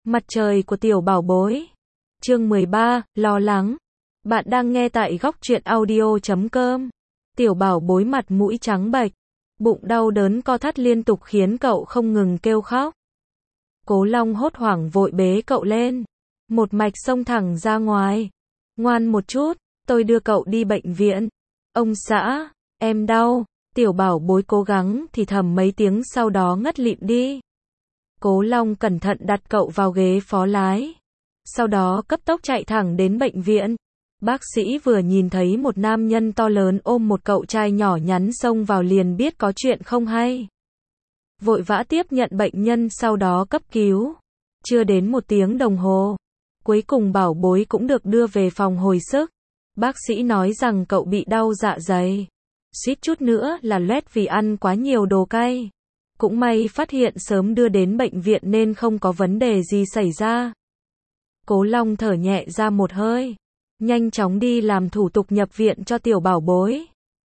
Mặt trời của tiểu bảo bối. Chương 13, lo lắng. Bạn đang nghe tại góc truyện audio.com. Tiểu bảo bối mặt mũi trắng bệch, bụng đau đớn co thắt liên tục khiến cậu không ngừng kêu khóc. Cố Long hốt hoảng vội bế cậu lên, một mạch xông thẳng ra ngoài. Ngoan một chút, tôi đưa cậu đi bệnh viện. Ông xã, em đau. Tiểu bảo bối cố gắng thì thầm mấy tiếng sau đó ngất lịm đi. Cố Long cẩn thận đặt cậu vào ghế phó lái, sau đó cấp tốc chạy thẳng đến bệnh viện. Bác sĩ vừa nhìn thấy một nam nhân to lớn ôm một cậu trai nhỏ nhắn xông vào liền biết có chuyện không hay. Vội vã tiếp nhận bệnh nhân sau đó cấp cứu. Chưa đến 1 tiếng đồng hồ, cuối cùng bảo bối cũng được đưa về phòng hồi sức. Bác sĩ nói rằng cậu bị đau dạ dày, suýt chút nữa là loét vì ăn quá nhiều đồ cay. Cũng may phát hiện sớm đưa đến bệnh viện nên không có vấn đề gì xảy ra. Cố Long thở nhẹ ra một hơi, nhanh chóng đi làm thủ tục nhập viện cho tiểu bảo bối.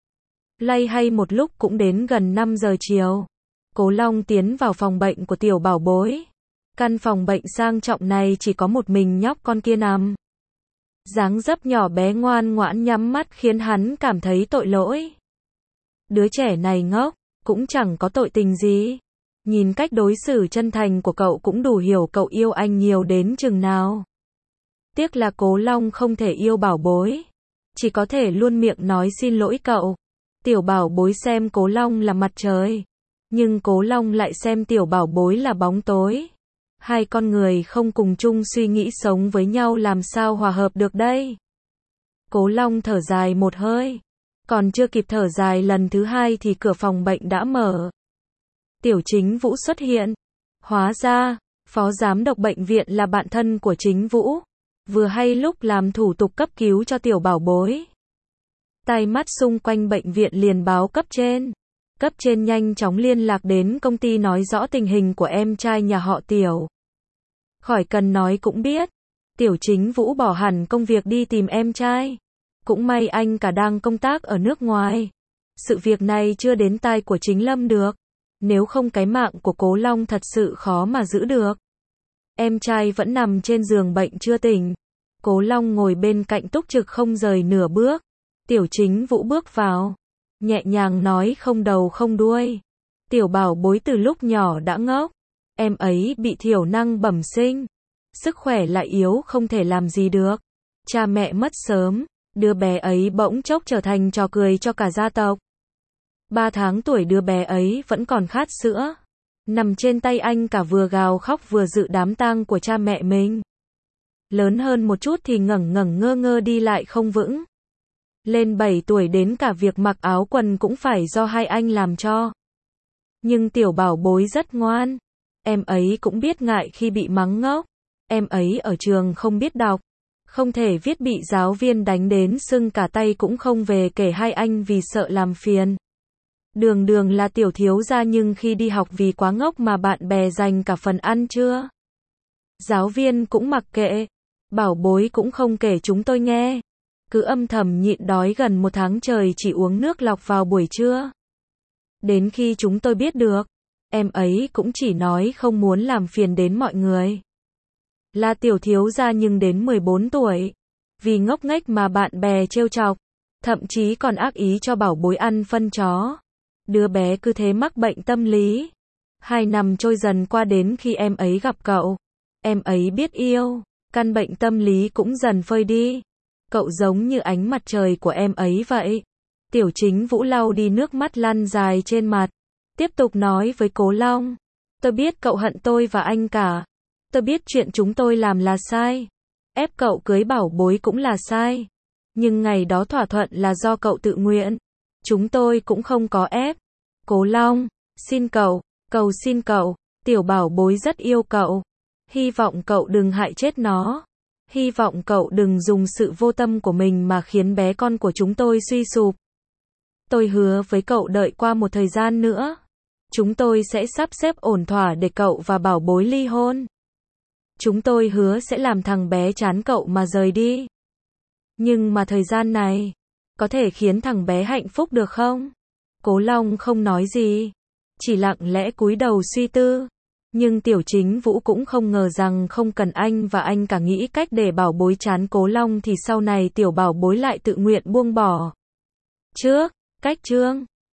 Loay hay một lúc cũng đến gần 5 giờ chiều. Cố Long tiến vào phòng bệnh của tiểu bảo bối. Căn phòng bệnh sang trọng này chỉ có một mình nhóc con kia nằm. Dáng dấp nhỏ bé ngoan ngoãn nhắm mắt khiến hắn cảm thấy tội lỗi. Đứa trẻ này ngốc, cũng chẳng có tội tình gì. Nhìn cách đối xử chân thành của cậu cũng đủ hiểu cậu yêu anh nhiều đến chừng nào. Tiếc là Cố Long không thể yêu bảo bối, chỉ có thể luôn miệng nói xin lỗi cậu. Tiểu bảo bối xem Cố Long là mặt trời, nhưng Cố Long lại xem tiểu bảo bối là bóng tối. Hai con người không cùng chung suy nghĩ sống với nhau làm sao hòa hợp được đây. Cố Long thở dài một hơi. Còn chưa kịp thở dài lần thứ hai thì cửa phòng bệnh đã mở. Tiểu Chính Vũ xuất hiện. Hóa ra, phó giám đốc bệnh viện là bạn thân của Chính Vũ, vừa hay lúc làm thủ tục cấp cứu cho tiểu bảo bối. Tai mắt xung quanh bệnh viện liền báo cấp trên. Cấp trên nhanh chóng liên lạc đến công ty nói rõ tình hình của em trai nhà họ Tiểu. Khỏi cần nói cũng biết, Tiểu Chính Vũ bỏ hẳn công việc đi tìm em trai. Cũng may anh cả đang công tác ở nước ngoài. Sự việc này chưa đến tai của Chính Lâm được. Nếu không cái mạng của Cố Long thật sự khó mà giữ được. Em trai vẫn nằm trên giường bệnh chưa tỉnh. Cố Long ngồi bên cạnh túc trực không rời nửa bước. Tiểu Chính Vũ bước vào, nhẹ nhàng nói không đầu không đuôi. Tiểu bảo bối từ lúc nhỏ đã ngốc. Em ấy bị thiểu năng bẩm sinh, sức khỏe lại yếu không thể làm gì được. Cha mẹ mất sớm, đứa bé ấy bỗng chốc trở thành trò cười cho cả gia tộc. 3 tháng tuổi đứa bé ấy vẫn còn khát sữa, nằm trên tay anh cả vừa gào khóc vừa dự đám tang của cha mẹ mình. Lớn hơn một chút thì ngẩn ngẩn ngơ ngơ đi lại không vững. Lên 7 tuổi đến cả việc mặc áo quần cũng phải do hai anh làm cho. Nhưng tiểu bảo bối rất ngoan. Em ấy cũng biết ngại khi bị mắng ngốc. Em ấy ở trường không biết đọc, không thể viết bị giáo viên đánh đến sưng cả tay cũng không về kể hai anh vì sợ làm phiền. Đường đường là tiểu thiếu gia nhưng khi đi học vì quá ngốc mà bạn bè dành cả phần ăn trưa. Giáo viên cũng mặc kệ, bảo bối cũng không kể chúng tôi nghe. Cứ âm thầm nhịn đói gần 1 tháng trời chỉ uống nước lọc vào buổi trưa. Đến khi chúng tôi biết được, em ấy cũng chỉ nói không muốn làm phiền đến mọi người. Là tiểu thiếu gia nhưng đến 14 tuổi, vì ngốc nghếch mà bạn bè trêu chọc, thậm chí còn ác ý cho bảo bối ăn phân chó. Đứa bé cứ thế mắc bệnh tâm lý. 2 năm trôi dần qua đến khi em ấy gặp cậu, em ấy biết yêu, căn bệnh tâm lý cũng dần phơi đi. Cậu giống như ánh mặt trời của em ấy vậy. Tiểu Chính Vũ lau đi nước mắt lăn dài trên mặt, tiếp tục nói với Cố Long. Tôi biết cậu hận tôi và anh cả. Tôi biết chuyện chúng tôi làm là sai. Ép cậu cưới bảo bối cũng là sai. Nhưng ngày đó thỏa thuận là do cậu tự nguyện. Chúng tôi cũng không có ép. Cố Long, xin cậu, cầu xin cậu, tiểu bảo bối rất yêu cậu. Hy vọng cậu đừng hại chết nó. Hy vọng cậu đừng dùng sự vô tâm của mình mà khiến bé con của chúng tôi suy sụp. Tôi hứa với cậu đợi qua một thời gian nữa, chúng tôi sẽ sắp xếp ổn thỏa để cậu và bảo bối ly hôn. Chúng tôi hứa sẽ làm thằng bé chán cậu mà rời đi. Nhưng mà thời gian này, có thể khiến thằng bé hạnh phúc được không? Cố Long không nói gì, chỉ lặng lẽ cúi đầu suy tư. Nhưng Tiểu Chính Vũ cũng không ngờ rằng không cần anh và anh cả nghĩ cách để bảo bối chán Cố Long thì sau này tiểu bảo bối lại tự nguyện buông bỏ. Trước, cách chương